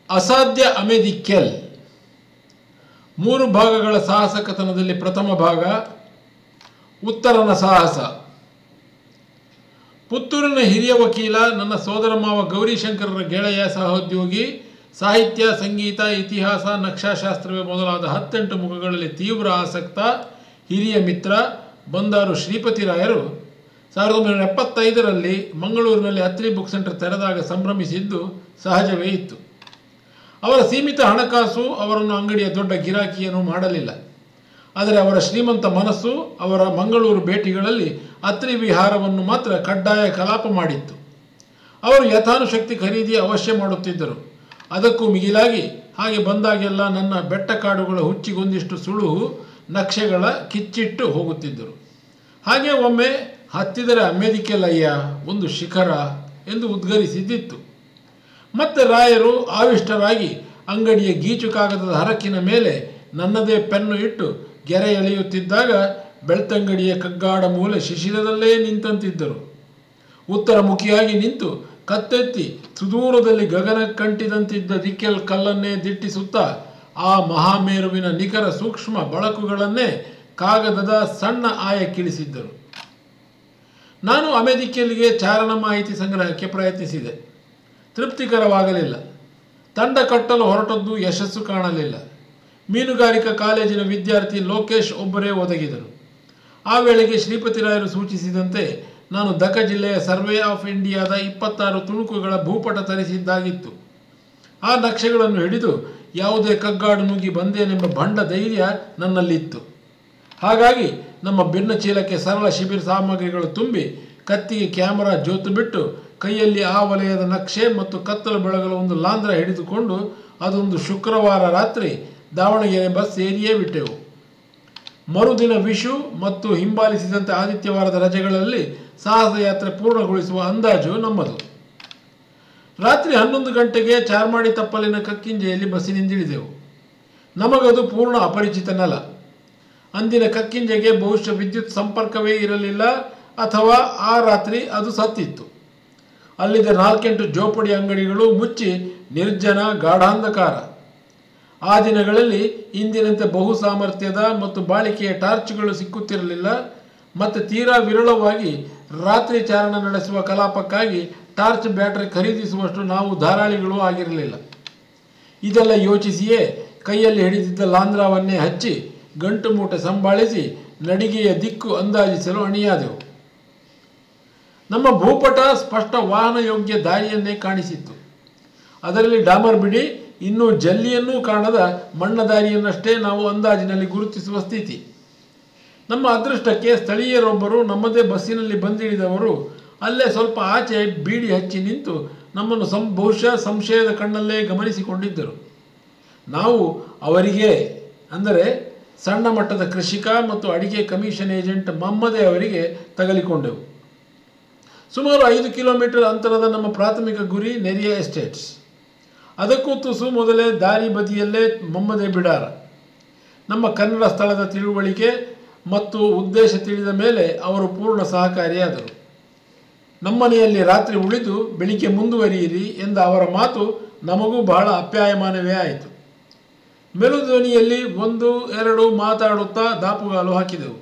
ಅಸಾಧ್ಯ ಅಮೆದಿಕ್ಕೆಲ್ 3 ಭಾಗಗಳ ಸಾಹಸ ಕಥನದಲ್ಲಿ ಪ್ರಥಮ ಭಾಗ ಉತ್ತರನ ಸಾಹಸ. ಪುತ್ತೂರಿನ ಹಿರಿಯ ವಕೀಲ, ನನ್ನ ಸೋದರ ಮಾವ ಗೌರಿಶಂಕರರ ಗೆಳೆಯ, ಸಹೋದ್ಯೋಗಿ, ಸಾಹಿತ್ಯ, ಸಂಗೀತ, ಇತಿಹಾಸ, ನಕ್ಷಾಶಾಸ್ತ್ರವೇ ಮೊದಲಾದ 18 ಮುಖಗಳಲ್ಲಿ ತೀವ್ರ ಆಸಕ್ತ ಹಿರಿಯ ಮಿತ್ರ ಬಂದಾರು ಶ್ರೀಪತಿರಾಯರು 1975ರಲ್ಲಿ ಮಂಗಳೂರಿನಲ್ಲಿ ಅತ್ರಿ ಬುಕ್ ಸೆಂಟರ್ ತೆರೆದಾಗ ಸಂಭ್ರಮಿಸಿದ್ದು ಸಹಜವೇ ಇತ್ತು. ಅವರ ಸೀಮಿತ ಹಣಕಾಸು ಅವರನ್ನು ಅಂಗಡಿಯ ದೊಡ್ಡ ಗಿರಾಕಿಯನ್ನು ಮಾಡಲಿಲ್ಲ. ಆದರೆ ಅವರ ಶ್ರೀಮಂತ ಮನಸ್ಸು ಅವರ ಮಂಗಳೂರು ಭೇಟಿಗಳಲ್ಲಿ ಅತ್ರಿ ವಿಹಾರವನ್ನು ಮಾತ್ರ ಕಡ್ಡಾಯ ಕಲಾಪ ಮಾಡಿತ್ತು. ಅವರು ಯಥಾನುಶಕ್ತಿ ಖರೀದಿ ಅವಶ್ಯ ಮಾಡುತ್ತಿದ್ದರು. ಅದಕ್ಕೂ ಮಿಗಿಲಾಗಿ ಹಾಗೆ ಬಂದಾಗೆಲ್ಲ ನನ್ನ ಬೆಟ್ಟ ಕಾಡುಗಳ ಹುಚ್ಚಿಗೊಂದಿಷ್ಟು ಸುಳುಹು ನಕ್ಷೆಗಳ ಕಿಚ್ಚಿಟ್ಟು ಹೋಗುತ್ತಿದ್ದರು. ಹಾಗೆ ಒಮ್ಮೆ ಹತ್ತಿದರೆ ಅಮೆದಿಕ್ಕೆಲ್ ಅಯ್ಯ ಒಂದು ಶಿಖರ ಎಂದು ಉದ್ಗರಿಸಿದ್ದಿತ್ತು. ಮತ್ತೆ ರಾಯರು ಆವಿಷ್ಟರಾಗಿ ಅಂಗಡಿಯ ಗೀಚು ಕಾಗದದ ಹರಕಿನ ಮೇಲೆ ನನ್ನದೇ ಪೆನ್ನು ಇಟ್ಟು ಗೆರೆ ಎಳೆಯುತ್ತಿದ್ದಾಗ ಬೆಳ್ತಂಗಡಿಯ ಕಗ್ಗಾಡ ಮೂಲೆ ಶಿಶಿರದಲ್ಲೇ ನಿಂತಂತಿದ್ದರು. ಉತ್ತರ ಮುಖಿಯಾಗಿ ನಿಂತು ಕತ್ತೆತ್ತಿ ಸುದೂರದಲ್ಲಿ ಗಗನ ಕಂಟಿದಂತಿದ್ದ ದಿಕ್ಕೆಲ್ ಕಲ್ಲನ್ನೇ ದಿಟ್ಟಿಸುತ್ತಾ ಆ ಮಹಾಮೇರುವಿನ ನಿಖರ ಸೂಕ್ಷ್ಮ ಬಳಕುಗಳನ್ನೇ ಕಾಗದದ ಸಣ್ಣ ಆಯಕ್ಕಿಳಿಸಿದ್ದರು. ನಾನು ಅಮೆದಿಕ್ಕೆಲ್ಗೆ ಚಾರಣ ಮಾಹಿತಿ ಸಂಗ್ರಹಕ್ಕೆ ಪ್ರಯತ್ನಿಸಿದೆ. ತೃಪ್ತಿಕರವಾಗಲಿಲ್ಲ. ತಂಡ ಕಟ್ಟಲು ಹೊರಟದ್ದು ಯಶಸ್ಸು ಕಾಣಲಿಲ್ಲ. ಮೀನುಗಾರಿಕಾ ಕಾಲೇಜಿನ ವಿದ್ಯಾರ್ಥಿ ಲೋಕೇಶ್ ಒಬ್ಬರೇ ಒದಗಿದರು. ಆ ವೇಳೆಗೆ ಶ್ರೀಪತಿರಾಯರು ಸೂಚಿಸಿದಂತೆ ನಾನು ದಕ ಜಿಲ್ಲೆಯ ಸರ್ವೆ ಆಫ್ ಇಂಡಿಯಾದ 26 ತುಣುಕುಗಳ ಭೂಪಟ ತರಿಸಿದ್ದಾಗಿತ್ತು. ಆ ನಕ್ಷೆಗಳನ್ನು ಹಿಡಿದು ಯಾವುದೇ ಕಗ್ಗಾಡು ನುಗ್ಗಿ ಬಂದೇನೆಂಬ ಭಂಡ ಧೈರ್ಯ ನನ್ನಲ್ಲಿತ್ತು. ಹಾಗಾಗಿ ನಮ್ಮ ಭಿನ್ನ ಚೀಲಕ್ಕೆ ಸರಳ ಶಿಬಿರ ಸಾಮಗ್ರಿಗಳು ತುಂಬಿ, ಕತ್ತಿಗೆ ಕ್ಯಾಮರಾ ಜೋತು ಬಿಟ್ಟು, ಕೈಯಲ್ಲಿ ಆ ವಲಯದ ನಕ್ಷೆ ಮತ್ತು ಕತ್ತಲು ಬೆಳಗಲು ಒಂದು ಲಾಂದ್ರ ಹಿಡಿದುಕೊಂಡು ಅದೊಂದು ಶುಕ್ರವಾರ ರಾತ್ರಿ ದಾವಣಗೆರೆ ಬಸ್ ಏರಿಯೇ ಬಿಟ್ಟೆವು. ಮರುದಿನ ವಿಷು ಮತ್ತು ಹಿಂಬಾಲಿಸಿದಂತೆ ಆದಿತ್ಯವಾರದ ರಜೆಗಳಲ್ಲಿ ಸಾಹಸ ಯಾತ್ರೆ ಪೂರ್ಣಗೊಳಿಸುವ ಅಂದಾಜು ನಮ್ಮದು. ರಾತ್ರಿ 11 ಗಂಟೆಗೆ ಚಾರ್ಮಾಡಿ ತಪ್ಪಲಿನ ಕಕ್ಕಿಂಜೆಯಲ್ಲಿ ಬಸ್ಸಿನಿಂದಿಳಿದೆವು. ನಮಗದು ಪೂರ್ಣ ಅಪರಿಚಿತ ನೆಲ. ಅಂದಿನ ಕಕ್ಕಿಂಜೆಗೆ ಬಹುಶಃ ವಿದ್ಯುತ್ ಸಂಪರ್ಕವೇ ಇರಲಿಲ್ಲ, ಅಥವಾ ಆ ರಾತ್ರಿ ಅದು ಸತ್ತಿತ್ತು. ಅಲ್ಲಿದ್ದ 4-8 ಜೋಪಡಿ ಅಂಗಡಿಗಳು ಮುಚ್ಚಿ ನಿರ್ಜನ ಗಾಢಾಂಧಕಾರ. ಆ ದಿನಗಳಲ್ಲಿ ಇಂದಿನಂತೆ ಬಹು ಸಾಮರ್ಥ್ಯದ ಮತ್ತು ಬಾಳಿಕೆಯ ಟಾರ್ಚ್ಗಳು ಸಿಕ್ಕುತ್ತಿರಲಿಲ್ಲ. ಮತ್ತು ತೀರಾ ವಿರಳವಾಗಿ ರಾತ್ರಿ ಚಾರಣ ನಡೆಸುವ ಕಲಾಪಕ್ಕಾಗಿ ಟಾರ್ಚ್ ಬ್ಯಾಟರಿ ಖರೀದಿಸುವಷ್ಟು ನಾವು ಧಾರಾಳಿಗಳೂ ಆಗಿರಲಿಲ್ಲ. ಇದೆಲ್ಲ ಯೋಚಿಸಿಯೇ ಕೈಯಲ್ಲಿ ಹಿಡಿದಿದ್ದ ಲಾಂದ್ರಾವನ್ನೇ ಹಚ್ಚಿ ಗಂಟು ಮೂಟೆ ಸಂಭಾಳಿಸಿ ನಡಿಗೆಯ ದಿಕ್ಕು ಅಂದಾಜಿಸಲು ಅಣಿಯಾದೆವು. ನಮ್ಮ ಭೂಪಟ ಸ್ಪಷ್ಟ ವಾಹನ ಯೋಗ್ಯ ದಾರಿಯನ್ನೇ ಕಾಣಿಸಿತ್ತು. ಅದರಲ್ಲಿ ಡಾಮರ್ ಬಿಡಿ, ಇನ್ನೂ ಜಲ್ಲಿಯನ್ನೂ ಕಾಣದ ಮಣ್ಣ ದಾರಿಯನ್ನಷ್ಟೇ ನಾವು ಅಂದಾಜಿನಲ್ಲಿ ಗುರುತಿಸುವ ಸ್ಥಿತಿ. ನಮ್ಮ ಅದೃಷ್ಟಕ್ಕೆ ಸ್ಥಳೀಯರೊಬ್ಬರು ನಮ್ಮದೇ ಬಸ್ಸಿನಲ್ಲಿ ಬಂದಿಳಿದವರು ಅಲ್ಲೇ ಸ್ವಲ್ಪ ಆಚೆ ಬೀಡಿ ಹಚ್ಚಿ ನಿಂತು ನಮ್ಮನ್ನು ಬಹುಶಃ ಸಂಶಯದ ಕಣ್ಣಲ್ಲೇ ಗಮನಿಸಿಕೊಂಡಿದ್ದರು. ನಾವು ಅವರಿಗೆ, ಅಂದರೆ ಸಣ್ಣ ಮಟ್ಟದ ಕೃಷಿಕ ಮತ್ತು ಅಡಿಕೆ ಕಮಿಷನ್ ಏಜೆಂಟ್ ಮಮ್ಮದೇ ಅವರಿಗೆ ತಗಲಿಕೊಂಡೆವು. ಸುಮಾರು 5 ಕಿಲೋಮೀಟರ್ ಅಂತರದ ನಮ್ಮ ಪ್ರಾಥಮಿಕ ಗುರಿ ನೆರಿಯ ಎಸ್ಟೇಟ್ಸ್. ಅದಕ್ಕೂ ತುಸು ಮೊದಲೇ ದಾರಿ ಬದಿಯಲ್ಲೇ ಮಮ್ಮದೇ ಬಿಡಾರ. ನಮ್ಮ ಕನ್ನಡ ಸ್ಥಳದ ತಿಳುವಳಿಕೆ ಮತ್ತು ಉದ್ದೇಶ ತಿಳಿದ ಮೇಲೆ ಅವರು ಪೂರ್ಣ ಸಹಕಾರಿಯಾದರು. ನಮ್ಮನೆಯಲ್ಲಿ ರಾತ್ರಿ ಉಳಿದು ಬೆಳಿಗ್ಗೆ ಮುಂದುವರಿಯಿರಿ ಎಂದ ಅವರ ಮಾತು ನಮಗೂ ಬಹಳ ಅಪ್ಯಾಯಮಾನವೇ ಆಯಿತು. ಮೆಲುಧ್ವನಿಯಲ್ಲಿ 1-2 ಮಾತಾಡುತ್ತಾ ದಾಪುಗಾಲು ಹಾಕಿದೆವು.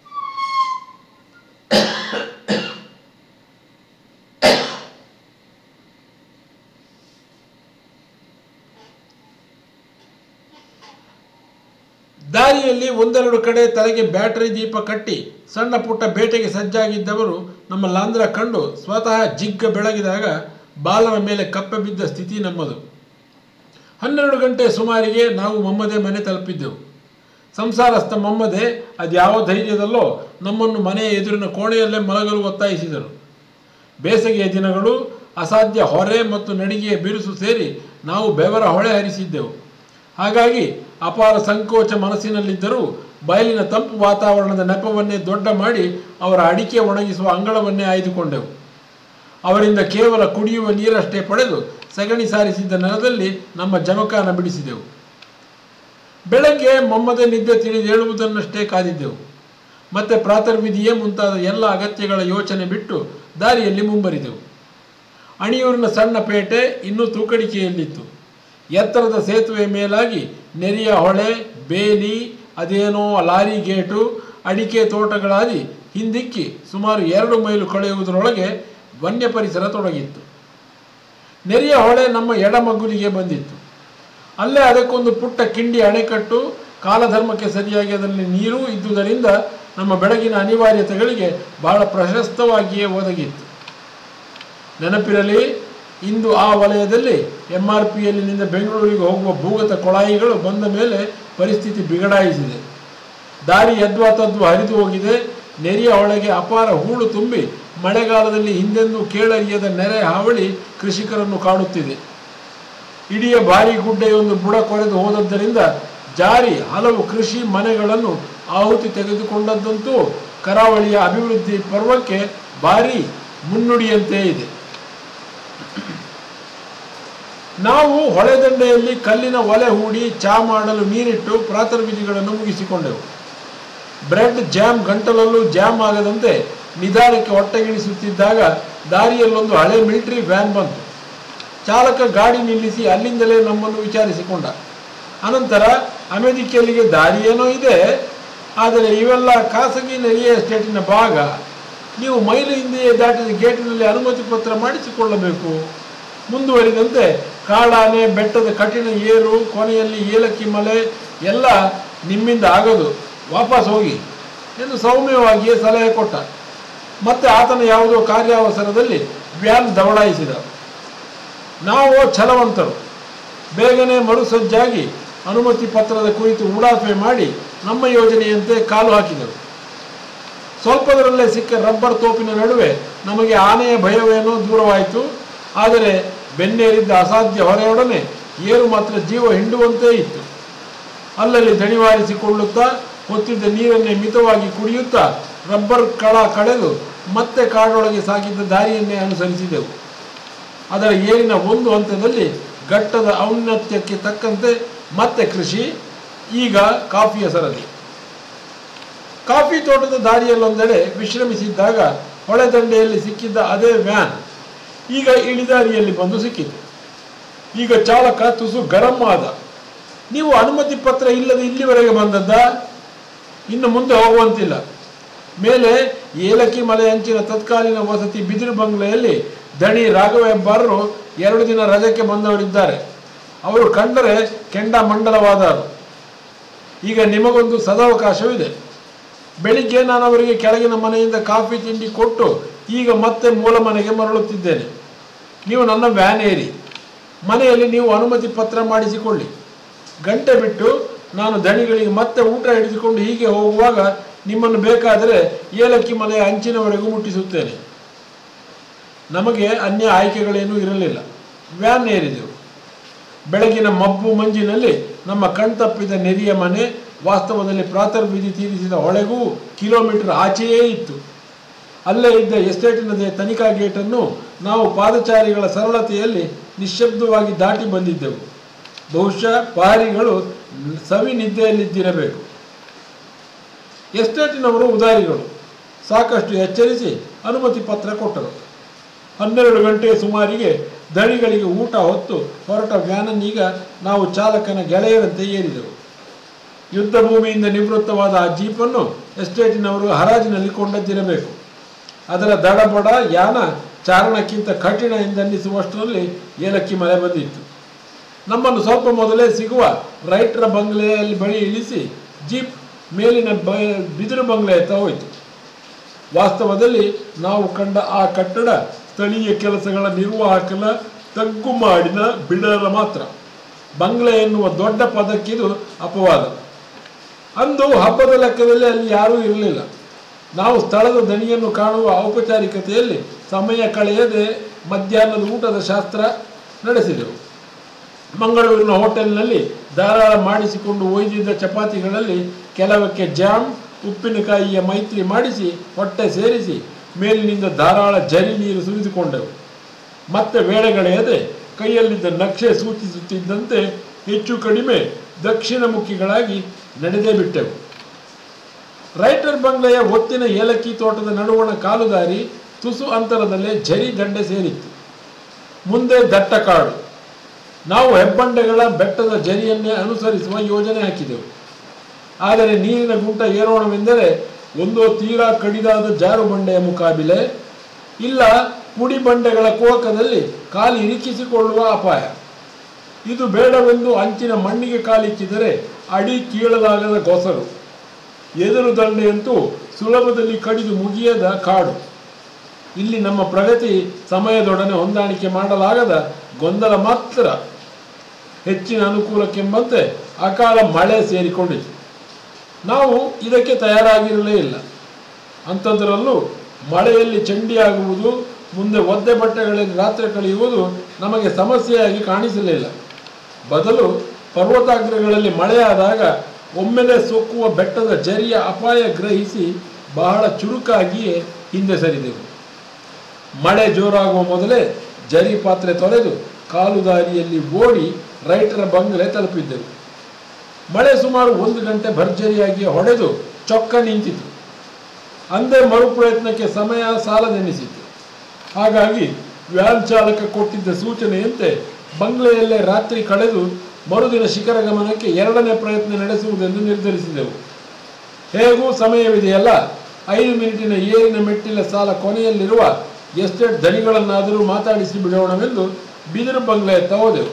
ದಾರಿಯಲ್ಲಿ 1-2 ಕಡೆ ತಲೆಗೆ ಬ್ಯಾಟರಿ ದೀಪ ಕಟ್ಟಿ ಸಣ್ಣ ಪುಟ್ಟ ಬೇಟೆಗೆ ಸಜ್ಜಾಗಿದ್ದವರು ನಮ್ಮ ಲಾಂದ್ರ ಕಂಡು ಸ್ವತಃ ಜಿಗ್ಗ ಬೆಳಗಿದಾಗ ಬಾಲನ ಮೇಲೆ ಕಪ್ಪೆ ಬಿದ್ದ ಸ್ಥಿತಿ ನಮ್ಮದು. 12 ಗಂಟೆ ಸುಮಾರಿಗೆ ನಾವು ಮಮ್ಮದೇ ಮನೆ ತಲುಪಿದ್ದೆವು. ಸಂಸಾರಸ್ಥ ಮಮ್ಮದೇ ಅದ್ಯಾವ ಧೈರ್ಯದಲ್ಲೋ ನಮ್ಮನ್ನು ಮನೆಯ ಎದುರಿನ ಕೋಣೆಯಲ್ಲೇ ಮಲಗಲು ಒತ್ತಾಯಿಸಿದರು. ಬೇಸಿಗೆಯ ದಿನಗಳು, ಅಸಾಧ್ಯ ಹೊರೆ ಮತ್ತು ನಡಿಗೆಯ ಬಿರುಸು ಸೇರಿ ನಾವು ಬೆವರ ಹೊಳೆ ಹರಿಸಿದ್ದೆವು. ಹಾಗಾಗಿ ಅಪಾರ ಸಂಕೋಚ ಮನಸ್ಸಿನಲ್ಲಿದ್ದರೂ ಬಯಲಿನ ತಂಪು ವಾತಾವರಣದ ನೆಪವನ್ನೇ ದೊಡ್ಡ ಮಾಡಿ ಅವರ ಅಡಿಕೆ ಒಣಗಿಸುವ ಅಂಗಳವನ್ನೇ ಆಯ್ದುಕೊಂಡೆವು. ಅವರಿಂದ ಕೇವಲ ಕುಡಿಯುವ ನೀರಷ್ಟೇ ಪಡೆದು ಸಗಣಿ ಸಾರಿಸಿದ್ದ ನೆಲದಲ್ಲಿ ನಮ್ಮ ಜಮಖಾನ ಬಿಡಿಸಿದೆವು. ಬೆಳಗ್ಗೆ ಮಮ್ಮದೇ ನಿದ್ದೆ ತಿಳಿದೇಳುವುದನ್ನಷ್ಟೇ ಕಾದಿದ್ದೆವು. ಮತ್ತೆ ಪ್ರಾತರ್ವಿಧಿಯೇ ಮುಂತಾದ ಎಲ್ಲ ಅಗತ್ಯಗಳ ಯೋಚನೆ ಬಿಟ್ಟು ದಾರಿಯಲ್ಲಿ ಮುಂಬರಿದೆವು. ಅಣಿಯೂರಿನ ಸಣ್ಣ ಪೇಟೆ ಇನ್ನೂ ತೂಕಡಿಕೆಯಲ್ಲಿತ್ತು. ಎತ್ತರದ ಸೇತುವೆ ಮೇಲಾಗಿ ನೆರಿಯ ಹೊಳೆ, ಬೇಲಿ, ಅದೇನೋ ಲಾರಿ ಗೇಟು, ಅಡಿಕೆ ತೋಟಗಳಾದಿ ಹಿಂದಿಕ್ಕಿ ಸುಮಾರು 2 ಮೈಲು ಕಳೆಯುವುದರೊಳಗೆ ವನ್ಯ ಪರಿಸರ ತೊಡಗಿತ್ತು. ನೆರಿಯ ಹೊಳೆ ನಮ್ಮ ಎಡಮಗ್ಗುಲಿಗೆ ಬಂದಿತ್ತು. ಅಲ್ಲೇ ಅದಕ್ಕೊಂದು ಪುಟ್ಟ ಕಿಂಡಿ ಅಣೆಕಟ್ಟು, ಕಾಲಧರ್ಮಕ್ಕೆ ಸರಿಯಾಗಿ ಅದರಲ್ಲಿ ನೀರೂ ಇದ್ದುದರಿಂದ ನಮ್ಮ ಬೆಳಗಿನ ಅನಿವಾರ್ಯತೆಗಳಿಗೆ ಬಹಳ ಪ್ರಶಸ್ತವಾಗಿಯೇ ಒದಗಿತ್ತು. ನೆನಪಿರಲಿ, ಇಂದು ಆ ವಲಯದಲ್ಲಿ MRPLನಿಂದ ಬೆಂಗಳೂರಿಗೆ ಹೋಗುವ ಭೂಗತ ಕೊಳಾಯಿಗಳು ಬಂದ ಮೇಲೆ ಪರಿಸ್ಥಿತಿ ಬಿಗಡಾಯಿಸಿದೆ. ದಾರಿ ಯದ್ವಾ ತದ್ವಾ ಹರಿದು ಹೋಗಿದೆ. ನೆರಿಯ ಹೊಳೆಗೆ ಅಪಾರ ಹೂಳು ತುಂಬಿ ಮಳೆಗಾಲದಲ್ಲಿ ಹಿಂದೆಂದೂ ಕೇಳರಿಯದ ನೆರೆ ಹಾವಳಿ ಕೃಷಿಕರನ್ನು ಕಾಡುತ್ತಿದೆ. ಇಡೀ ಭಾರಿ ಗುಡ್ಡೆಯೊಂದು ಬುಡ ಕೊರೆದು ಹೋದದ್ದರಿಂದ ಜಾರಿ ಹಲವು ಕೃಷಿ ಮನೆಗಳನ್ನು ಆಹುತಿ ತೆಗೆದುಕೊಂಡದ್ದಂತೂ ಕರಾವಳಿಯ ಅಭಿವೃದ್ಧಿ ಪರ್ವಕ್ಕೆ ಭಾರಿ ಮುನ್ನುಡಿಯಂತೆ ಇದೆ. ನಾವು ಹೊಳೆದಂಡೆಯಲ್ಲಿ ಕಲ್ಲಿನ ಒಲೆ ಹೂಡಿ ಚಾ ಮಾಡಲು ನೀರಿಟ್ಟು ಪ್ರಾತರ್ವಿಧಿಗಳನ್ನು ಮುಗಿಸಿಕೊಂಡೆವು. ಬ್ರೆಡ್ ಜಾಮ್ ಗಂಟಲಲ್ಲೂ ಜಾಮ್ ಆಗದಂತೆ ನಿಧಾನಕ್ಕೆ ಹೊಟ್ಟೆಗಿಳಿಸುತ್ತಿದ್ದಾಗ ದಾರಿಯಲ್ಲೊಂದು ಹಳೆ ಮಿಲಿಟರಿ ವ್ಯಾನ್ ಬಂತು. ಚಾಲಕ ಗಾಡಿ ನಿಲ್ಲಿಸಿ ಅಲ್ಲಿಂದಲೇ ನಮ್ಮನ್ನು ವಿಚಾರಿಸಿಕೊಂಡ. ಅನಂತರ ಅಮೆರಿಕೆಯಲ್ಲಿಗೆ ದಾರಿಯೇನೋ ಇದೆ, ಆದರೆ ಇವೆಲ್ಲ ಖಾಸಗಿ ನೆರಿಯ ಎಸ್ಟೇಟಿನ ಭಾಗ. ನೀವು ಮೈಲು ಹಿಂದೆಯೇ ದಾಟಿದ ಗೇಟಿನಲ್ಲಿ ಅನುಮತಿ ಪತ್ರ ಮಾಡಿಸಿಕೊಳ್ಳಬೇಕು. ಮುಂದುವರಿದಂತೆ ಕಾಡಾನೆ, ಬೆಟ್ಟದ ಕಠಿಣ ಏರು, ಕೊನೆಯಲ್ಲಿ ಏಲಕ್ಕಿ ಮಲೆ ಎಲ್ಲ ನಿಮ್ಮಿಂದ ಆಗದು, ವಾಪಸ್ ಹೋಗಿ ಎಂದು ಸೌಮ್ಯವಾಗಿಯೇ ಸಲಹೆ ಕೊಟ್ಟ. ಮತ್ತೆ ಆತನ ಯಾವುದೋ ಕಾರ್ಯಾವಸರದಲ್ಲಿ ವ್ಯಾನ್ ದವಡಾಯಿಸಿದ. ನಾವು ಛಲವಂತರು ಬೇಗನೆ ಮರುಸಜ್ಜಾಗಿ ಅನುಮತಿ ಪತ್ರದ ಕುರಿತು ಉಡಾಫೆ ಮಾಡಿ ನಮ್ಮ ಯೋಜನೆಯಂತೆ ಕಾಲು ಹಾಕಿದೆವು. ಸ್ವಲ್ಪದರಲ್ಲೇ ಸಿಕ್ಕ ರಬ್ಬರ್ ತೋಪಿನ ನಡುವೆ ನಮಗೆ ಆನೆಯ ಭಯವೇನೋ ದೂರವಾಯಿತು. ಆದರೆ ಬೆನ್ನೇರಿದ್ದ ಅಸಾಧ್ಯ ಹೊರೆಯೊಡನೆ ಏರು ಮಾತ್ರ ಜೀವ ಹಿಂಡುವಂತೆ ಇತ್ತು. ಅಲ್ಲಲ್ಲಿ ದಣಿವಾರಿಸಿಕೊಳ್ಳುತ್ತಾ ಹೊತ್ತಿದ್ದ ನೀರನ್ನೇ ಮಿತವಾಗಿ ಕುಡಿಯುತ್ತಾ ರಬ್ಬರ್ ಕಳ ಕಳೆದು ಮತ್ತೆ ಕಾಡೊಳಗೆ ಸಾಗಿದ್ದ ದಾರಿಯನ್ನೇ ಅನುಸರಿಸಿದೆವು. ಅದರ ಏರಿನ ಒಂದು ಹಂತದಲ್ಲಿ ಘಟ್ಟದ ಔನ್ನತ್ಯಕ್ಕೆ ತಕ್ಕಂತೆ ಮತ್ತೆ ಕೃಷಿ, ಈಗ ಕಾಫಿಯ ಸರದಿ. ಕಾಫಿ ತೋಟದ ದಾರಿಯಲ್ಲೊಂದೆಡೆ ವಿಶ್ರಮಿಸಿದ್ದಾಗ ಹೊಳೆದಂಡೆಯಲ್ಲಿ ಸಿಕ್ಕಿದ್ದ ಅದೇ ವ್ಯಾನ್ ಈಗ ಇಳಿದಾರಿಯಲ್ಲಿ ಬಂದು ಸಿಕ್ಕಿತು. ಈಗ ಚಾಲಕ ತುಸು ಗರಂ ಆದ. ನೀವು ಅನುಮತಿ ಪತ್ರ ಇಲ್ಲದೆ ಇಲ್ಲಿವರೆಗೆ ಬಂದದ್ದ? ಇನ್ನು ಮುಂದೆ ಹೋಗುವಂತಿಲ್ಲ. ಮೇಲೆ ಏಲಕ್ಕಿ ಮಲೆ ಅಂಚಿನ ತತ್ಕಾಲೀನ ವಸತಿ ಬಿದಿರು ಬಂಗ್ಲೆಯಲ್ಲಿ ದಣಿ ರಾಘವ ಹೆಬ್ಬಾರರು 2 ದಿನ ರಜಕ್ಕೆ ಬಂದವರಿದ್ದಾರೆ. ಅವರು ಕಂಡರೆ ಕೆಂಡ ಮಂಡಲವಾದರು. ಈಗ ನಿಮಗೊಂದು ಸದಾವಕಾಶವಿದೆ. ಬೆಳಿಗ್ಗೆ ನಾನು ಅವರಿಗೆ ಕೆಳಗಿನ ಮನೆಯಿಂದ ಕಾಫಿ ತಿಂಡಿ ಕೊಟ್ಟು ಈಗ ಮತ್ತೆ ಮೂಲ ಮನೆಗೆ ಮರಳುತ್ತಿದ್ದೇನೆ. ನೀವು ನನ್ನ ವ್ಯಾನ್ ಏರಿ ಮನೆಯಲ್ಲಿ ನೀವು ಅನುಮತಿ ಪತ್ರ ಮಾಡಿಸಿಕೊಳ್ಳಿ. ಗಂಟೆ ಬಿಟ್ಟು ನಾನು ದಣಿಗಳಿಗೆ ಮತ್ತೆ ಊಟ ಹಿಡಿದುಕೊಂಡು ಹೀಗೆ ಹೋಗುವಾಗ ನಿಮ್ಮನ್ನು ಬೇಕಾದರೆ ಏಲಕ್ಕಿ ಮಲೆಯ ಅಂಚಿನವರೆಗೂ ಮುಟ್ಟಿಸುತ್ತೇನೆ. ನಮಗೆ ಅನ್ಯ ಆಯ್ಕೆಗಳೇನೂ ಇರಲಿಲ್ಲ. ವ್ಯಾನ್ ಏರಿದೆವು. ಬೆಳಗಿನ ಮಬ್ಬು ಮಂಜಿನಲ್ಲಿ ನಮ್ಮ ಕಣ್ತಪ್ಪಿದ ನೆರಿಯ ಮನೆ ವಾಸ್ತವದಲ್ಲಿ ಪ್ರಾತರ್ವಿಧಿ ತೀರಿಸಿದ ಹೊಳೆಗೂ ಕಿಲೋಮೀಟರ್ ಆಚೆಯೇ ಇತ್ತು. ಅಲ್ಲೇ ಇದ್ದ ಎಸ್ಟೇಟಿನದೇ ತನಿಖಾ ಗೇಟನ್ನು ನಾವು ಪಾದಚಾರಿಗಳ ಸರಳತೆಯಲ್ಲಿ ನಿಶ್ಶಬ್ದವಾಗಿ ದಾಟಿ ಬಂದಿದ್ದೆವು. ಬಹುಶಃ ಪಹರಿಗಳು ಸವಿ ನಿದ್ದೆಯಲ್ಲಿದ್ದಿರಬೇಕು. ಎಸ್ಟೇಟಿನವರು ಉದಾರಿಗಳು. ಸಾಕಷ್ಟು ಎಚ್ಚರಿಸಿ ಅನುಮತಿ ಪತ್ರ ಕೊಟ್ಟರು. 12 ಗಂಟೆಯ ಸುಮಾರಿಗೆ ದಣಿಗಳಿಗೆ ಊಟ ಹೊತ್ತು ಹೊರಟ ವ್ಯಾನನ್ನೀಗ ನಾವು ಚಾಲಕನ ಗೆಳೆಯರಂತೆ ಏರಿದೆವು. ಯುದ್ಧ ಭೂಮಿಯಿಂದ ನಿವೃತ್ತವಾದ ಆ ಜೀಪನ್ನು ಎಸ್ಟೇಟಿನವರು ಹರಾಜಿನಲ್ಲಿ ಕೊಂಡದ್ದಿರಬೇಕು. ಅದರ ದಡಬಡ ಯಾನ ಚಾರಣಕ್ಕಿಂತ ಕಠಿಣ ಎಂದೆನ್ನಿಸುವಷ್ಟರಲ್ಲಿ ಏಲಕ್ಕಿ ಮಲೆ ಬಂದಿತ್ತು. ನಮ್ಮನ್ನು ಸ್ವಲ್ಪ ಮೊದಲೇ ಸಿಗುವ ರೈಟರ ಬಂಗ್ಲೆಯಲ್ಲಿ ಬಳಿ ಇಳಿಸಿ ಜೀಪ್ ಮೇಲಿನ ಬಿದಿರು ಬಂಗ್ಲೆಯತ್ತ ಹೋಯಿತು. ವಾಸ್ತವದಲ್ಲಿ ನಾವು ಕಂಡ ಆ ಕಟ್ಟಡ ಸ್ಥಳೀಯ ಕೆಲಸಗಳ ನಿರ್ವಾಹಕನ ತಗ್ಗು ಮಾಡಿನ ಬಿಡರ ಮಾತ್ರ. ಬಂಗ್ಲೆ ಎನ್ನುವ ದೊಡ್ಡ ಪದಕ್ಕಿದು ಅಪವಾದ. ಅಂದು ಹಬ್ಬದ ಲೆಕ್ಕದಲ್ಲಿ ಅಲ್ಲಿ ಯಾರೂ ಇರಲಿಲ್ಲ. ನಾವು ಸ್ಥಳದ ದಣಿಯನ್ನು ಕಾಣುವ ಔಪಚಾರಿಕತೆಯಲ್ಲಿ ಸಮಯ ಕಳೆಯದೆ ಮಧ್ಯಾಹ್ನದ ಊಟದ ಶಾಸ್ತ್ರ ನಡೆಸಿದೆವು. ಮಂಗಳೂರಿನ ಹೋಟೆಲ್ನಲ್ಲಿ ಧಾರಾಳ ಮಾಡಿಸಿಕೊಂಡು ಒಯ್ದಿದ್ದ ಚಪಾತಿಗಳಲ್ಲಿ ಕೆಲವಕ್ಕೆ ಜಾಮ್, ಉಪ್ಪಿನಕಾಯಿಯ ಮೈತ್ರಿ ಮಾಡಿಸಿ ಹೊಟ್ಟೆ ಸೇರಿಸಿ ಮೇಲಿನಿಂದ ಧಾರಾಳ ಜರಿ ನೀರು ಸುರಿದುಕೊಂಡೆವು. ಮತ್ತೆ ವೇಳೆಗಳೆಯದೆ ಕೈಯಲ್ಲಿದ್ದ ನಕ್ಷೆ ಸೂಚಿಸುತ್ತಿದ್ದಂತೆ ಹೆಚ್ಚು ಕಡಿಮೆ ದಕ್ಷಿಣಮುಖಿಗಳಾಗಿ ನಡೆದೇ ಬಿಟ್ಟೆವು. ರೈಟರ್ ಬಂಗ್ಲೆಯ ಒತ್ತಿನ ಏಲಕ್ಕಿ ತೋಟದ ನಡುವಣ ಕಾಲುದಾರಿ ತುಸು ಅಂತರದಲ್ಲೇ ಝರಿ ದಂಡೆ ಸೇರಿತ್ತು. ಮುಂದೆ ದಟ್ಟ ಕಾಡು. ನಾವು ಹೆಬ್ಬಂಡೆಗಳ ಬೆಟ್ಟದ ಜರಿಯನ್ನೇ ಅನುಸರಿಸುವ ಯೋಜನೆ ಹಾಕಿದೆವು. ಆದರೆ ನೀರಿನ ಗುಂಟ ಏರೋಣವೆಂದರೆ ಒಂದೋ ತೀರಾ ಕಡಿದಾದ ಜಾರು ಬಂಡೆಯ ಮುಖಾಬಿಲೆ, ಇಲ್ಲ ಪುಡಿ ಬಂಡೆಗಳ ಕೋಕದಲ್ಲಿ ಕಾಲು ಇರಿಕಿಸಿಕೊಳ್ಳುವ ಅಪಾಯ. ಇದು ಬೇಡವೆಂದು ಅಂಚಿನ ಮಣ್ಣಿಗೆ ಕಾಲಿಕ್ಕಿದರೆ ಅಡಿ ಕೀಳಲಾಗದ ಗೊಸರು. ಎದುರು ದಂಡೆಯಂತೂ ಸುಲಭದಲ್ಲಿ ಕಡಿದು ಮುಗಿಯದ ಕಾಡು. ಇಲ್ಲಿ ನಮ್ಮ ಪ್ರಗತಿ ಸಮಯದೊಡನೆ ಹೊಂದಾಣಿಕೆ ಮಾಡಲಾಗದ ಗೊಂದಲ ಮಾತ್ರ. ಹೆಚ್ಚಿನ ಅನುಕೂಲಕ್ಕೆಂಬಂತೆ ಅಕಾಲ ಮಳೆ ಸೇರಿಕೊಂಡಿತು. ನಾವು ಇದಕ್ಕೆ ತಯಾರಾಗಿರಲೇ ಇಲ್ಲ. ಅಂಥದ್ರಲ್ಲೂ ಮಳೆಯಲ್ಲಿ ಚಂಡಿಯಾಗುವುದು, ಮುಂದೆ ಒದ್ದೆ ಬಟ್ಟೆಗಳಲ್ಲಿ ರಾತ್ರಿ ಕಳೆಯುವುದು ನಮಗೆ ಸಮಸ್ಯೆಯಾಗಿ ಕಾಣಿಸಲಿಲ್ಲ. ಬದಲು ಪರ್ವತಾಗ್ರಗಳಲ್ಲಿ ಮಳೆಯಾದಾಗ ಒಮ್ಮೆಲೆ ಸೊಕ್ಕುವ ಬೆಟ್ಟದ ಜರಿಯ ಅಪಾಯ ಗ್ರಹಿಸಿ ಬಹಳ ಚುರುಕಾಗಿಯೇ ಹಿಂದೆ ಸರಿದೆವು. ಮಳೆ ಜೋರಾಗುವ ಮೊದಲೇ ಜರಿ ಪಾತ್ರೆ ತೊಳೆದು ಕಾಲು ದಾರಿಯಲ್ಲಿ ಓಡಿ ರೈಟರ ಬಂಗಲೆ ತಲುಪಿದ್ದೆವು. ಮಳೆ ಸುಮಾರು 1 ಗಂಟೆ ಭರ್ಜರಿಯಾಗಿ ಹೊಡೆದು ಚೊಕ್ಕ ನಿಂತಿತು. ಅಂದೇ ಮರುಪ್ರಯತ್ನಕ್ಕೆ ಸಮಯ ಸಾಲದೆನಿಸಿತು. ಹಾಗಾಗಿ ವ್ಯಾನ್ ಚಾಲಕ ಕೊಟ್ಟಿದ್ದ ಸೂಚನೆಯಂತೆ ಬಂಗ್ಲೆಯಲ್ಲೇ ರಾತ್ರಿ ಕಳೆದು ಮರುದಿನ ಶಿಖರ ಗಮನಕ್ಕೆ 2ನೇ ಪ್ರಯತ್ನ ನಡೆಸುವುದೆಂದು ನಿರ್ಧರಿಸಿದೆವು. ಹೇಗೂ ಸಮಯವಿದೆಯಲ್ಲ, 5 ಮಿನಿಟಿನ ಏರಿನ ಮೆಟ್ಟಿಲ ಸಾಲ ಕೊನೆಯಲ್ಲಿರುವ ಎಸ್ಟೇಟ್ ದಣಿಗಳನ್ನಾದರೂ ಮಾತಾಡಿಸಿ ಬಿಡೋಣವೆಂದು ಬಿದಿರು ಬಂಗ್ಲೆಯತ್ತ ಹೋದೆವು.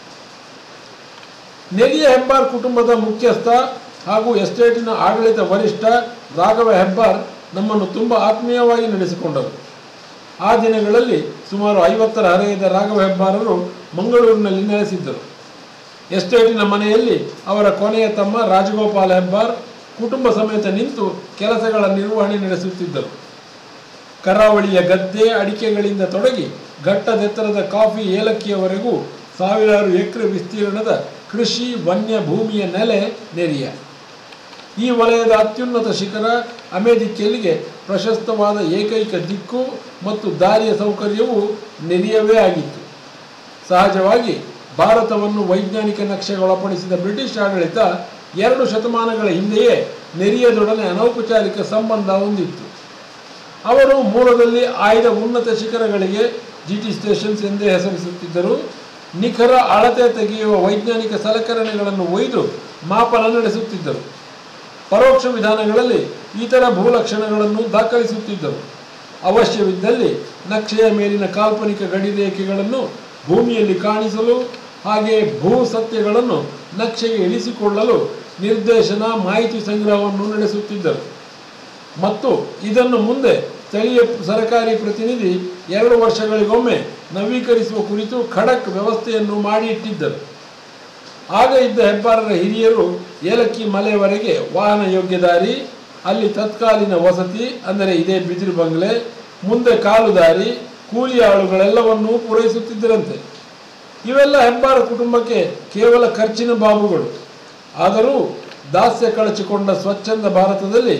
ನೆಲಿಯ ಹೆಬ್ಬಾರ್ ಕುಟುಂಬದ ಮುಖ್ಯಸ್ಥ ಹಾಗೂ ಎಸ್ಟೇಟಿನ ಆಡಳಿತ ವರಿಷ್ಠ ರಾಘವ ಹೆಬ್ಬಾರ್ ನಮ್ಮನ್ನು ತುಂಬ ಆತ್ಮೀಯವಾಗಿ ನಡೆಸಿಕೊಂಡರು. ಆ ದಿನಗಳಲ್ಲಿ ಸುಮಾರು 50ರ ಹರೆಯದ ರಾಘವ ಹೆಬ್ಬಾರರು ಮಂಗಳೂರಿನಲ್ಲಿ ನೆಲೆಸಿದ್ದರು. ಎಸ್ಟೇಟಿನ ಮನೆಯಲ್ಲಿ ಅವರ ಕೊನೆಯ ತಮ್ಮ ರಾಜಗೋಪಾಲ ಹೆಬ್ಬಾರ್ ಕುಟುಂಬ ಸಮೇತ ನಿಂತು ಕೆಲಸಗಳ ನಿರ್ವಹಣೆ ನಡೆಸುತ್ತಿದ್ದರು. ಕರಾವಳಿಯ ಗದ್ದೆ ಅಡಿಕೆಗಳಿಂದ ತೊಡಗಿ ಘಟ್ಟದೆತ್ತರದ ಕಾಫಿ ಏಲಕ್ಕಿಯವರೆಗೂ ಸಾವಿರಾರು ಎಕರೆ ವಿಸ್ತೀರ್ಣದ ಕೃಷಿ ವನ್ಯ ಭೂಮಿಯ ನೆಲೆ ನೆರಿಯ. ಈ ವಲಯದ ಅತ್ಯುನ್ನತ ಶಿಖರ ಅಮೆದಿಕೆಯಲ್ಲಿಗೆ ಪ್ರಶಸ್ತವಾದ ಏಕೈಕ ದಿಕ್ಕು ಮತ್ತು ದಾರಿಯ ಸೌಕರ್ಯವು ನೆರಿಯವೇ ಆಗಿತ್ತು. ಸಹಜವಾಗಿ ಭಾರತವನ್ನು ವೈಜ್ಞಾನಿಕ ನಕ್ಷೆಗೊಳಪಡಿಸಿದ ಬ್ರಿಟಿಷ್ ಆಡಳಿತ 2 ಶತಮಾನಗಳ ಹಿಂದೆಯೇ ನೆರಿಯದೊಡನೆ ಅನೌಪಚಾರಿಕ ಸಂಬಂಧ ಹೊಂದಿತ್ತು. ಅವರು ಮೂಲದಲ್ಲಿ ಆಯ್ದ ಉನ್ನತ ಶಿಖರಗಳಿಗೆ ಜಿಟಿ ಸ್ಟೇಷನ್ಸ್ ಎಂದೇ ಹೆಸರಿಸುತ್ತಿದ್ದರು. ನಿಖರ ಅಳತೆ ತೆಗೆಯುವ ವೈಜ್ಞಾನಿಕ ಸಲಕರಣೆಗಳನ್ನು ಒಯ್ದು ಮಾಪನ ನಡೆಸುತ್ತಿದ್ದರು. ಪರೋಕ್ಷ ವಿಧಾನಗಳಲ್ಲಿ ಇತರ ಭೂಲಕ್ಷಣಗಳನ್ನು ದಾಖಲಿಸುತ್ತಿದ್ದರು. ಅವಶ್ಯವಿದ್ದಲ್ಲಿ ನಕ್ಷೆಯ ಮೇಲಿನ ಕಾಲ್ಪನಿಕ ಗಡಿರೇಖೆಗಳನ್ನು ಭೂಮಿಯಲ್ಲಿ ಕಾಣಿಸಲು, ಹಾಗೆಯೇ ಭೂ ಸತ್ಯಗಳನ್ನು ನಕ್ಷೆಗೆ ಇಳಿಸಿಕೊಳ್ಳಲು ನಿರ್ದೇಶನ, ಮಾಹಿತಿ ಸಂಗ್ರಹವನ್ನು ನಡೆಸುತ್ತಿದ್ದರು. ಮತ್ತು ಇದನ್ನು ಮುಂದೆ ಸ್ಥಳೀಯ ಸರಕಾರಿ ಪ್ರತಿನಿಧಿ 2 ವರ್ಷಗಳಿಗೊಮ್ಮೆ ನವೀಕರಿಸುವ ಕುರಿತು ಖಡಕ್ ವ್ಯವಸ್ಥೆಯನ್ನು ಮಾಡಿ ಇಟ್ಟಿದ್ದರು. ಆಗ ಇದ್ದ ಹೆಬ್ಬಾರರ ಹಿರಿಯರು ಏಲಕ್ಕಿ ಮಲೆಯವರೆಗೆ ವಾಹನ ಯೋಗ್ಯ ದಾರಿ, ಅಲ್ಲಿ ತತ್ಕಾಲೀನ ವಸತಿ ಅಂದರೆ ಇದೇ ಬಿದಿರು ಬಂಗ್ಲೆ, ಮುಂದೆ ಕಾಲು ದಾರಿ, ಕೂಲಿ ಆಳುಗಳೆಲ್ಲವನ್ನೂ ಪೂರೈಸುತ್ತಿದ್ದರಂತೆ. ಇವೆಲ್ಲ ಹೆಬ್ಬಾರ ಕುಟುಂಬಕ್ಕೆ ಕೇವಲ ಖರ್ಚಿನ ಬಾಬುಗಳು. ಆದರೂ ದಾಸ್ಯ ಕಳಚಿಕೊಂಡ ಸ್ವಚ್ಛಂದ ಭಾರತದಲ್ಲಿ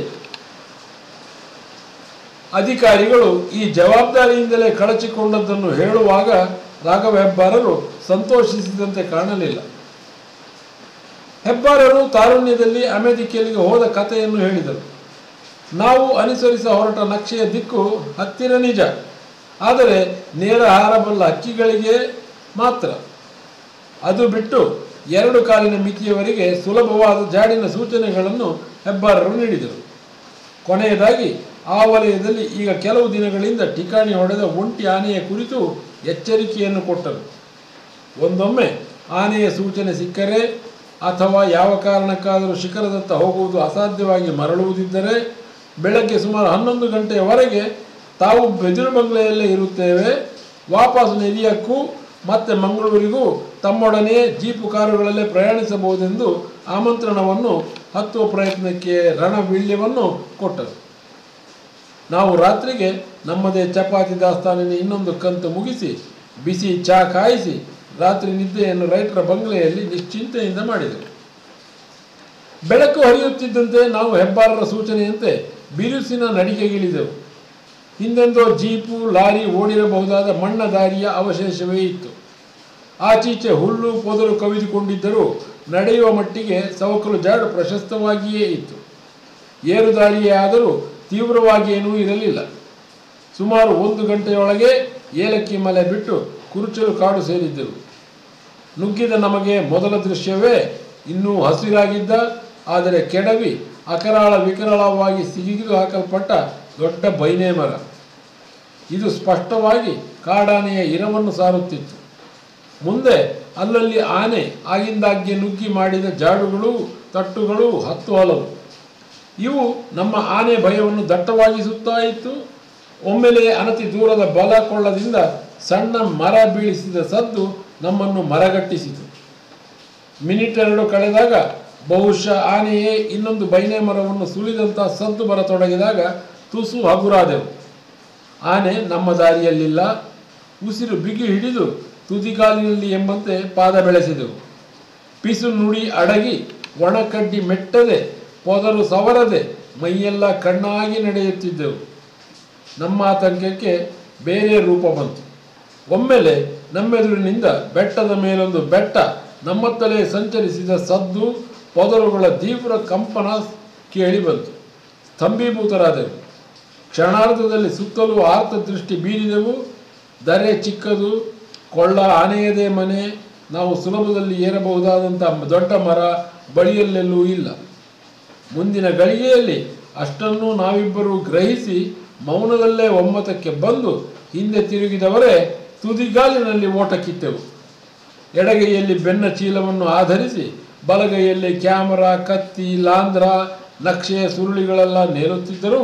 ಅಧಿಕಾರಿಗಳು ಈ ಜವಾಬ್ದಾರಿಯಿಂದಲೇ ಕಳಚಿಕೊಂಡದ್ದನ್ನು ಹೇಳುವಾಗ ರಾಘವ ಹೆಬ್ಬಾರರು ಸಂತೋಷಿಸಿದಂತೆ ಕಾಣಲಿಲ್ಲ. ಹೆಬ್ಬಾರರು ತಾರುಣ್ಯದಲ್ಲಿ ಅಮೆರಿಕೆಯಲ್ಲಿಗೆ ಹೋದ ಕಥೆಯನ್ನು ಹೇಳಿದರು. ನಾವು ಅನುಸರಿಸ ಹೊರಟ ನಕ್ಷೆಯ ದಿಕ್ಕು ಹತ್ತಿರ ನಿಜ, ಆದರೆ ನೇರ ಹಾರಬಲ್ಲ ಹಕ್ಕಿಗಳಿಗೆ ಮಾತ್ರ. ಅದು ಬಿಟ್ಟು 2 ಕಾಲಿನ ಮಿತಿಯವರೆಗೆ ಸುಲಭವಾದ ಜಾಡಿನ ಸೂಚನೆಗಳನ್ನು ಹೆಬ್ಬಾರರು ನೀಡಿದರು. ಕೊನೆಯದಾಗಿ ಆ ವಲಯದಲ್ಲಿ ಈಗ ಕೆಲವು ದಿನಗಳಿಂದ ಠಿಕಾಣಿ ಹೊಡೆದ ಒಂಟಿ ಆನೆಯ ಕುರಿತು ಎಚ್ಚರಿಕೆಯನ್ನು ಕೊಟ್ಟರು. ಒಂದೊಮ್ಮೆ ಆನೆಯ ಸೂಚನೆ ಸಿಕ್ಕರೆ ಅಥವಾ ಯಾವ ಕಾರಣಕ್ಕಾದರೂ ಶಿಖರದತ್ತ ಹೋಗುವುದು ಅಸಾಧ್ಯವಾಗಿ ಮರಳುವುದಿದ್ದರೆ ಬೆಳಗ್ಗೆ ಸುಮಾರು 11 ಗಂಟೆಯವರೆಗೆ ತಾವು ಬಿದಿರು ಬಂಗ್ಲೆಯಲ್ಲೇ ಇರುತ್ತೇವೆ, ವಾಪಸ್ ನೆರಿಯಕ್ಕೂ ಮತ್ತೆ ಮಂಗಳೂರಿಗೂ ತಮ್ಮೊಡನೆ ಜೀಪು ಕಾರುಗಳಲ್ಲೇ ಪ್ರಯಾಣಿಸಬಹುದೆಂದು ಆಮಂತ್ರಣವನ್ನು ಹತ್ತುವ ಪ್ರಯತ್ನಕ್ಕೆ ರಣವೀಳ್ಯವನ್ನು ಕೊಟ್ಟರು. ನಾವು ರಾತ್ರಿಗೆ ನಮ್ಮದೇ ಚಪಾತಿ ದಾಸ್ತಾನಿನ ಇನ್ನೊಂದು ಕಂತು ಮುಗಿಸಿ ಬಿಸಿ ಚಾ ಕಾಯಿಸಿ ರಾತ್ರಿ ನಿದ್ದೆಯನ್ನು ರೈಟರ ಬಂಗ್ಲೆಯಲ್ಲಿ ನಿಶ್ಚಿಂತೆಯಿಂದ ಮಾಡಿದೆವು. ಬೆಳಕು ಹರಿಯುತ್ತಿದ್ದಂತೆ ನಾವು ಹೆಬ್ಬಾರರ ಸೂಚನೆಯಂತೆ ಬಿರುಸಿನ ನಡಿಗೆಗಿಳಿದೆವು. ಹಿಂದೆಂದೋ ಜೀಪು ಲಾರಿ ಓಡಿರಬಹುದಾದ ಮಣ್ಣ ದಾರಿಯ ಅವಶೇಷವೇ ಇತ್ತು. ಆಚೀಚೆ ಹುಲ್ಲು ಪೊದರು ಕವಿದುಕೊಂಡಿದ್ದರೂ ನಡೆಯುವ ಮಟ್ಟಿಗೆ ಸವಕಲು ಜಾಡು ಪ್ರಶಸ್ತವಾಗಿಯೇ ಇತ್ತು. ಏರುದಾರಿಯೇ ಆದರೂ ತೀವ್ರವಾಗಿಯೇನೂ ಇರಲಿಲ್ಲ. ಸುಮಾರು 1 ಗಂಟೆಯೊಳಗೆ ಏಲಕ್ಕಿ ಮಲೆ ಬಿಟ್ಟು ಕುರುಚಲು ಕಾಡು ಸೇರಿದ್ದೆವು. ನುಗ್ಗಿದ ನಮಗೆ ಮೊದಲ ದೃಶ್ಯವೇ ಇನ್ನೂ ಹಸಿರಾಗಿದ್ದ, ಆದರೆ ಕೆಡವಿ ಅಕರಾಳ ವಿಕರಾಳವಾಗಿ ಸಿಗಿದು ಹಾಕಲ್ಪಟ್ಟ ದೊಡ್ಡ ಬೈನೆ ಮರ. ಇದು ಸ್ಪಷ್ಟವಾಗಿ ಕಾಡಾನೆಯ ಇರವನ್ನು ಸಾರುತ್ತಿತ್ತು. ಮುಂದೆ ಅಲ್ಲಲ್ಲಿ ಆನೆ ಆಗಿಂದಾಗ್ಗೆ ನುಗ್ಗಿ ಮಾಡಿದ ಜಾಡುಗಳು, ತಟ್ಟುಗಳು ಹತ್ತು ಹಲವು. ಇವು ನಮ್ಮ ಆನೆ ಭಯವನ್ನು ದಟ್ಟವಾಗಿಸುತ್ತಾ ಇತ್ತು. ಒಮ್ಮೆಲೆ ಅನತಿ ದೂರದ ಬಲ ಕೊಳ್ಳದಿಂದ ಸಣ್ಣ ಮರ ಬೀಳಿಸಿದ ಸದ್ದು ನಮ್ಮನ್ನು ಮರಗಟ್ಟಿಸಿತು. ಮಿನಿಟೆರಡು ಕಳೆದಾಗ ಬಹುಶಃ ಆನೆಯೇ ಇನ್ನೊಂದು ಬೈನೆ ಮರವನ್ನು ಸುಲಿದಂಥ ಸದ್ದು ಬರತೊಡಗಿದಾಗ ತುಸು ಹಗುರಾದೆವು. ಆನೆ ನಮ್ಮ ದಾರಿಯಲ್ಲಿಲ್ಲ. ಉಸಿರು ಬಿಗಿ ಹಿಡಿದು ತುದಿಗಾಲಿನಲ್ಲಿ ಎಂಬಂತೆ ಪಾದ ಬೆಳೆಸಿದೆವು. ಪಿಸು ನುಡಿ ಅಡಗಿ ಒಣಕಡ್ಡಿ ಮೆಟ್ಟದೆ ಪೊದರು ಸವರದೆ ಮೈಯೆಲ್ಲ ಕಣ್ಣಾಗಿ ನಡೆಯುತ್ತಿದ್ದೆವು. ನಮ್ಮ ಆತಂಕಕ್ಕೆ ಬೇರೆ ರೂಪ ಬಂತು. ಒಮ್ಮೆಲೆ ನಮ್ಮೆದುರಿನಿಂದ ಬೆಟ್ಟದ ಮೇಲೊಂದು ಬೆಟ್ಟ ನಮ್ಮತ್ತಲೇ ಸಂಚರಿಸಿದ ಸದ್ದು, ಪೊದರುಗಳ ತೀವ್ರ ಕಂಪನ ಕೇಳಿ ಬಂತು. ಸ್ತಂಭೀಭೂತರಾದೆವು. ಕ್ಷಣಾರ್ಧದಲ್ಲಿ ಸುತ್ತಲೂ ಆರ್ತ ದೃಷ್ಟಿ ಬೀರಿದೆವು. ದರೆ ಚಿಕ್ಕದು, ಕೊಳ್ಳ ಆನೆಯದೇ ಮನೆ, ನಾವು ಸುಲಭದಲ್ಲಿ ಏರಬಹುದಾದಂಥ ದೊಡ್ಡ ಮರ ಬಳಿಯಲ್ಲೆಲ್ಲೂ ಇಲ್ಲ. ಮುಂದಿನ ಗಳಿಗೆಯಲ್ಲಿ ಅಷ್ಟನ್ನೂ ನಾವಿಬ್ಬರೂ ಗ್ರಹಿಸಿ ಮೌನದಲ್ಲೇ ಒಮ್ಮತಕ್ಕೆ ಬಂದು ಹಿಂದೆ ತಿರುಗಿದವರೇ ತುದಿಗಾಲಿನಲ್ಲಿ ಓಟ ಕಿತ್ತೆವು. ಎಡಗೈಯಲ್ಲಿ ಬೆನ್ನ ಚೀಲವನ್ನು ಆಧರಿಸಿ ಬಲಗೈಯಲ್ಲಿ ಕ್ಯಾಮರಾ, ಕತ್ತಿ, ಲಾಂಧ್ರ, ನಕ್ಷೆಯ ಸುರುಳಿಗಳೆಲ್ಲ ನೇರುತ್ತಿದ್ದರೂ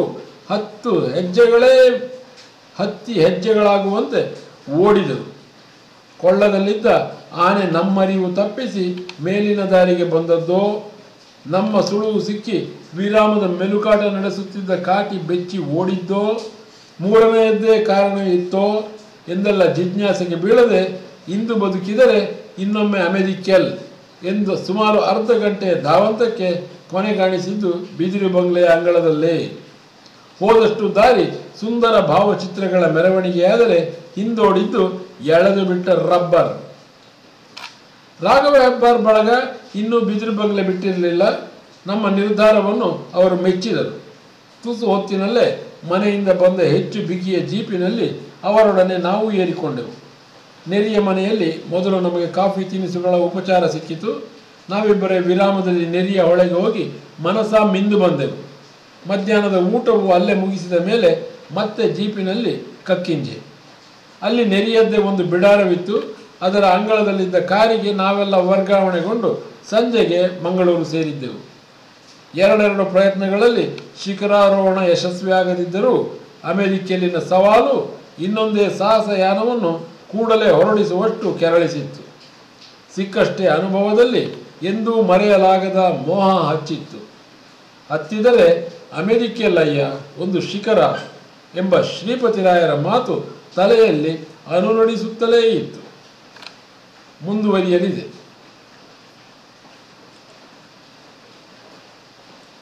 ಹತ್ತಿ ಹೆಜ್ಜೆಗಳಾಗುವಂತೆ ಓಡಿದರು. ಕೊಳ್ಳದಲ್ಲಿದ್ದ ಆನೆ ನಮ್ಮರಿವು ತಪ್ಪಿಸಿ ಮೇಲಿನ ದಾರಿಗೆ ಬಂದದ್ದೋ, ನಮ್ಮ ಸುಳುವು ಸಿಕ್ಕಿ ವಿರಾಮದ ಮೆಲುಕಾಟ ನಡೆಸುತ್ತಿದ್ದ ಕಾಟಿ ಬೆಚ್ಚಿ ಓಡಿದ್ದೋ, ಮೂರನೆಯದ್ದೇ ಕಾರಣ ಇತ್ತೋ ಎಂದೆಲ್ಲ ಜಿಜ್ಞಾಸೆಗೆ ಬೀಳದೆ ಇಂದು ಬದುಕಿದರೆ ಇನ್ನೊಮ್ಮೆ ಅಮೆರಿಕೆಲ್ ಎಂದು ಸುಮಾರು ಅರ್ಧ ಗಂಟೆಯ ಧಾವಂತಕ್ಕೆ ಕೊನೆಗಾಣಿಸಿದ್ದು ಬಿದಿರು ಬಂಗ್ಲೆಯ ಅಂಗಳದಲ್ಲೇ. ಹೋದಷ್ಟು ದಾರಿ ಸುಂದರ ಭಾವಚಿತ್ರಗಳ ಮೆರವಣಿಗೆಯಾದರೆ ಹಿಂದೋಡಿದ್ದು ಎಳೆದು ಬಿಟ್ಟ ರಬ್ಬರ್. ರಾಘವ ಹೆಬ್ಬಾರ್ ಬಳಗ ಇನ್ನೂ ಬಿದಿರು ಬಂಗ್ಲೆ ಬಿಟ್ಟಿರಲಿಲ್ಲ. ನಮ್ಮ ನಿರ್ಧಾರವನ್ನು ಅವರು ಮೆಚ್ಚಿದರು. ತುಸು ಹೊತ್ತಿನಲ್ಲೇ ಮನೆಯಿಂದ ಬಂದ ಹೆಚ್ಚು ಬಿಗಿಯ ಜೀಪಿನಲ್ಲಿ ಅವರೊಡನೆ ನಾವು ಏರಿಕೊಂಡೆವು. ನೆರಿಯ ಮನೆಯಲ್ಲಿ ಮೊದಲು ನಮಗೆ ಕಾಫಿ ತಿನಿಸುಗಳ ಉಪಚಾರ ಸಿಕ್ಕಿತು. ನಾವಿಬ್ಬರೇ ವಿರಾಮದಲ್ಲಿ ನೆರಿಯ ಹೊಳೆಗೆ ಹೋಗಿ ಮನಸಾ ಮಿಂದು ಬಂದೆವು. ಮಧ್ಯಾಹ್ನದ ಊಟವು ಅಲ್ಲೇ ಮುಗಿಸಿದ ಮೇಲೆ ಮತ್ತೆ ಜೀಪಿನಲ್ಲಿ ಕಕ್ಕಿಂಜೆ. ಅಲ್ಲಿ ನೆರಿಯದ್ದೇ ಒಂದು ಬಿಡಾರವಿತ್ತು. ಅದರ ಅಂಗಳದಲ್ಲಿದ್ದ ಕಾರಿಗೆ ನಾವೆಲ್ಲ ವರ್ಗಾವಣೆಗೊಂಡು ಸಂಜೆಗೆ ಮಂಗಳೂರು ಸೇರಿದ್ದೆವು. ಎರಡೆರಡು ಪ್ರಯತ್ನಗಳಲ್ಲಿ ಶಿಖರಾರೋಹಣ ಯಶಸ್ವಿಯಾಗದಿದ್ದರೂ ಅಮೆರಿಕೆಯಲ್ಲಿನ ಸವಾಲು ಇನ್ನೊಂದೇ ಸಾಹಸಯಾನವನ್ನು ಕೂಡಲೇ ಹೊರಡಿಸುವಷ್ಟು ಕೆರಳಿಸಿತ್ತು. ಸಿಕ್ಕಷ್ಟೇ ಅನುಭವದಲ್ಲಿ ಎಂದೂ ಮರೆಯಲಾಗದ ಮೋಹ ಹಚ್ಚಿತ್ತು. ಹತ್ತಿದರೆ ಅಮೆರಿಕೆಯಲ್ಲಯ್ಯ ಒಂದು ಶಿಖರ ಎಂಬ ಶ್ರೀಪತಿರಾಯರ ಮಾತು ತಲೆಯಲ್ಲಿ ಅನುನಡಿಸುತ್ತಲೇ ಇತ್ತು. ಮುಂದುವರಿಯಲಿದೆ.